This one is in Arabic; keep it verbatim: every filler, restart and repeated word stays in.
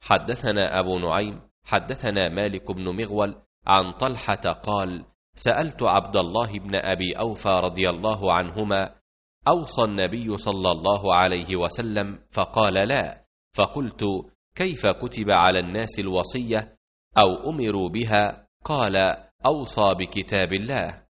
حدثنا أبو نعيم حدثنا مالك بن مغول عن طلحة قال: سألت عبد الله بن أبي أوفى رضي الله عنهما: أوصى النبي صلى الله عليه وسلم؟ فقال: لا. فقلت: كيف كتب على الناس الوصية أو أمروا بها؟ قال: أوصى بكتاب الله.